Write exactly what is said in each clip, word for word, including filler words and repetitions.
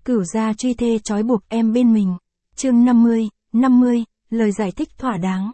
Cửu gia truy thê trói buộc em bên mình. Chương năm mươi, năm mươi, lời giải thích thỏa đáng.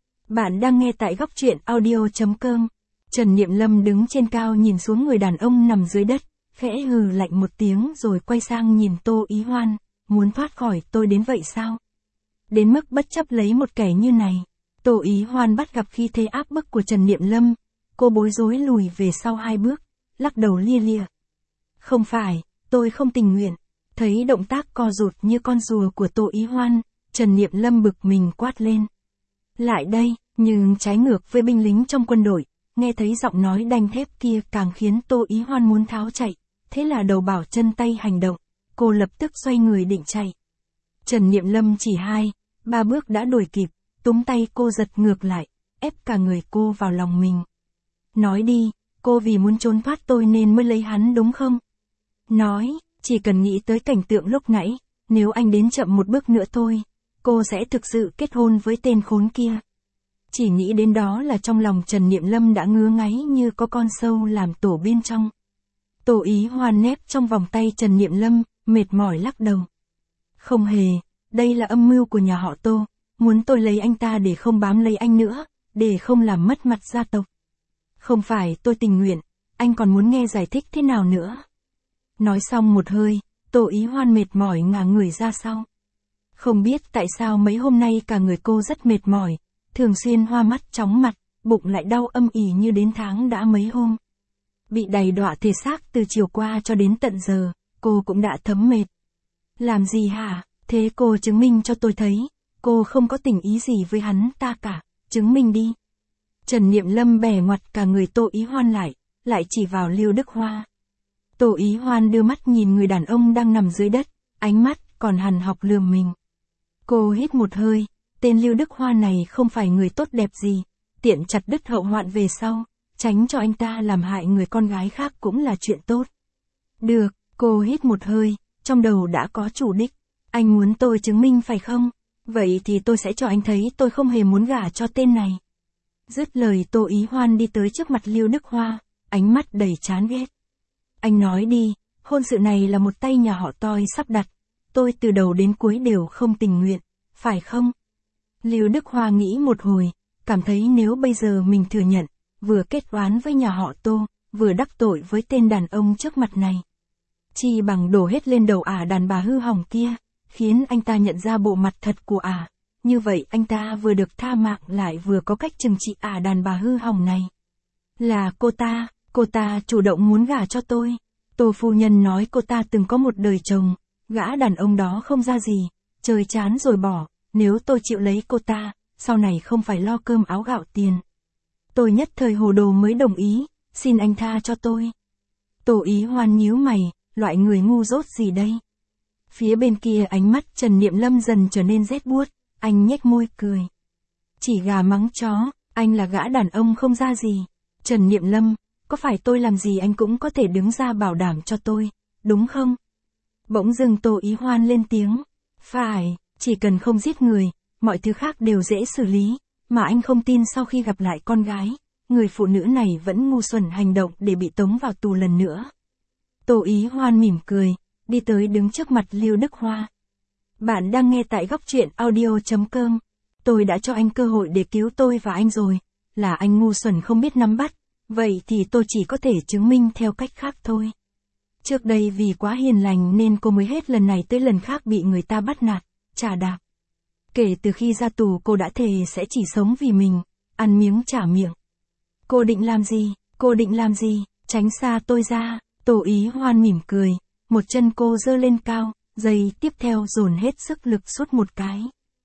Bạn đang nghe tại góc truyện audio.com. Trần Niệm Lâm đứng trên cao nhìn xuống người đàn ông nằm dưới đất, khẽ hừ lạnh một tiếng rồi quay sang nhìn Tô Ý Hoan, muốn thoát khỏi tôi đến vậy sao? Đến mức bất chấp lấy một kẻ như này. Tô Ý Hoan bắt gặp khi thế áp bức của Trần Niệm Lâm, cô bối rối lùi về sau hai bước, lắc đầu lia lịa. Không phải, tôi không tình nguyện. Thấy động tác co rụt như con rùa của Tô Ý Hoan, Trần Niệm Lâm bực mình quát lên. Lại đây, nhưng trái ngược với binh lính trong quân đội, nghe thấy giọng nói đanh thép kia càng khiến Tô Ý Hoan muốn tháo chạy, thế là đầu bảo chân tay hành động, cô lập tức xoay người định chạy. Trần Niệm Lâm chỉ hai, ba bước đã đuổi kịp, túm tay cô giật ngược lại, ép cả người cô vào lòng mình. Nói đi, cô vì muốn trốn thoát tôi nên mới lấy hắn đúng không? Nói, chỉ cần nghĩ tới cảnh tượng lúc nãy, nếu anh đến chậm một bước nữa thôi, cô sẽ thực sự kết hôn với tên khốn kia. Chỉ nghĩ đến đó là trong lòng Trần Niệm Lâm đã ngứa ngáy như có con sâu làm tổ bên trong. Tô Ý Hoan nép trong vòng tay Trần Niệm Lâm, mệt mỏi lắc đầu. Không hề, đây là âm mưu của nhà họ Tô, muốn tôi lấy anh ta để không bám lấy anh nữa, để không làm mất mặt gia tộc. Không phải tôi tình nguyện, anh còn muốn nghe giải thích thế nào nữa? Nói xong một hơi, Tô Ý Hoan mệt mỏi ngả người ra sau. Không biết tại sao mấy hôm nay cả người cô rất mệt mỏi, thường xuyên hoa mắt chóng mặt, bụng lại đau âm ỉ như đến tháng đã mấy hôm. Bị đầy đọa thể xác từ chiều qua cho đến tận giờ, cô cũng đã thấm mệt. Làm gì hả? Thế cô chứng minh cho tôi thấy, cô không có tình ý gì với hắn ta cả, chứng minh đi. Trần Niệm Lâm bẻ ngoặt cả người Tô Ý Hoan lại, lại chỉ vào Lưu Đức Hoa. Tô Ý Hoan đưa mắt nhìn người đàn ông đang nằm dưới đất, ánh mắt còn hằn học lườm mình. Cô hít một hơi, tên Lưu Đức Hoa này không phải người tốt đẹp gì, tiện chặt đứt hậu hoạn về sau, tránh cho anh ta làm hại người con gái khác cũng là chuyện tốt. Được, cô hít một hơi, trong đầu đã có chủ đích. Anh muốn tôi chứng minh phải không? Vậy thì tôi sẽ cho anh thấy tôi không hề muốn gả cho tên này. Dứt lời Tô Ý Hoan đi tới trước mặt Lưu Đức Hoa, ánh mắt đầy chán ghét. Anh nói đi, hôn sự này là một tay nhà họ Toi sắp đặt, tôi từ đầu đến cuối đều không tình nguyện, phải không? Lưu Đức Hoa nghĩ một hồi, cảm thấy nếu bây giờ mình thừa nhận, vừa kết oán với nhà họ Tô, vừa đắc tội với tên đàn ông trước mặt này. Chi bằng đổ hết lên đầu ả đàn bà hư hỏng kia, khiến anh ta nhận ra bộ mặt thật của ả. Như vậy anh ta vừa được tha mạng lại vừa có cách trừng trị ả đàn bà hư hỏng này. Là cô ta, cô ta chủ động muốn gả cho tôi. Tô phu nhân nói cô ta từng có một đời chồng, gã đàn ông đó không ra gì, chơi chán rồi bỏ, nếu tôi chịu lấy cô ta, sau này không phải lo cơm áo gạo tiền. Tôi nhất thời hồ đồ mới đồng ý, xin anh tha cho tôi. Tô Ý Hoan nhíu mày, loại người ngu dốt gì đây? Phía bên kia ánh mắt Trần Niệm Lâm dần trở nên rét buốt, anh nhếch môi cười. Chỉ gà mắng chó, anh là gã đàn ông không ra gì. Trần Niệm Lâm, có phải tôi làm gì anh cũng có thể đứng ra bảo đảm cho tôi, đúng không? Bỗng dưng Tô Ý Hoan lên tiếng. Phải, chỉ cần không giết người, mọi thứ khác đều dễ xử lý, mà anh không tin sau khi gặp lại con gái, người phụ nữ này vẫn ngu xuẩn hành động để bị tống vào tù lần nữa. Tô Ý Hoan mỉm cười, đi tới đứng trước mặt Lưu Đức Hoa. Bạn đang nghe tại góc truyện audio.com. Tôi đã cho anh cơ hội để cứu tôi và anh rồi, là anh ngu xuẩn không biết nắm bắt, vậy thì tôi chỉ có thể chứng minh theo cách khác thôi. Trước đây vì quá hiền lành nên cô mới hết lần này tới lần khác bị người ta bắt nạt, trà đạp. Kể từ khi ra tù cô đã thề sẽ chỉ sống vì mình, ăn miếng trả miệng. Cô định làm gì? Cô định làm gì? Tránh xa tôi ra. Tô Ý Hoan mỉm cười, một chân cô giơ lên cao, giây tiếp theo dồn hết sức lực sút một cái.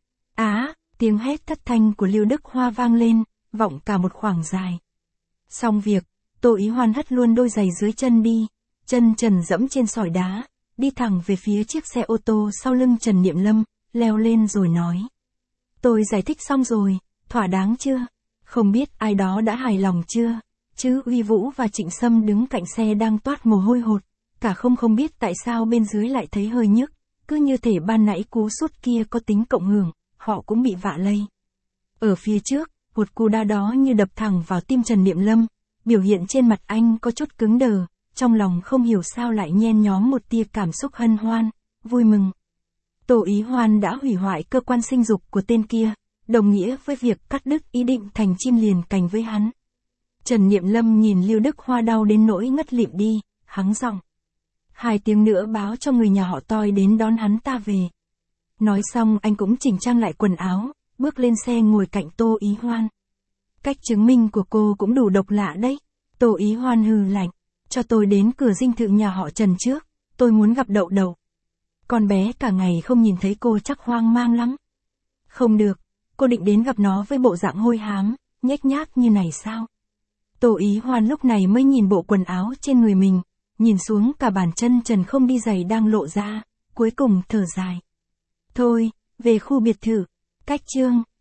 Á, tiếng hét thất thanh của Lưu Đức Hoa vang lên, vọng cả một khoảng dài. Xong việc, Tô Ý Hoan hất luôn đôi giày dưới chân đi, chân trần dẫm trên sỏi đá, đi thẳng về phía chiếc xe ô tô sau lưng Trần Niệm Lâm, leo lên rồi nói. Tôi giải thích xong rồi, thỏa đáng chưa? Không biết ai đó đã hài lòng chưa? Chứ Uy Vũ và Trịnh Sâm đứng cạnh xe đang toát mồ hôi hột, cả không không biết tại sao bên dưới lại thấy hơi nhức, cứ như thể ban nãy cú sút kia có tính cộng hưởng, họ cũng bị vạ lây. Ở phía trước, một cú đá đó như đập thẳng vào tim Trần Niệm Lâm, biểu hiện trên mặt anh có chút cứng đờ, trong lòng không hiểu sao lại nhen nhóm một tia cảm xúc hân hoan, vui mừng. Tô Ý Hoan đã hủy hoại cơ quan sinh dục của tên kia, đồng nghĩa với việc cắt đứt ý định thành chim liền cành với hắn. Trần Niệm Lâm nhìn Lưu Đức Hoa đau đến nỗi ngất lịm đi, hắng giọng. Hai tiếng nữa báo cho người nhà họ Toi đến đón hắn ta về. Nói xong anh cũng chỉnh trang lại quần áo, bước lên xe ngồi cạnh Tô Ý Hoan. Cách chứng minh của cô cũng đủ độc lạ đấy. Tô Ý Hoan hừ lạnh. Cho tôi đến cửa dinh thự nhà họ Trần trước, tôi muốn gặp Đậu Đậu. Con bé cả ngày không nhìn thấy cô chắc hoang mang lắm. Không được, cô định đến gặp nó với bộ dạng hôi hám, nhếch nhác như này sao? Tô Ý Hoan lúc này mới nhìn bộ quần áo trên người mình, nhìn xuống cả bàn chân trần không đi giày đang lộ ra, cuối cùng thở dài. Thôi, về khu biệt thự, cách chương.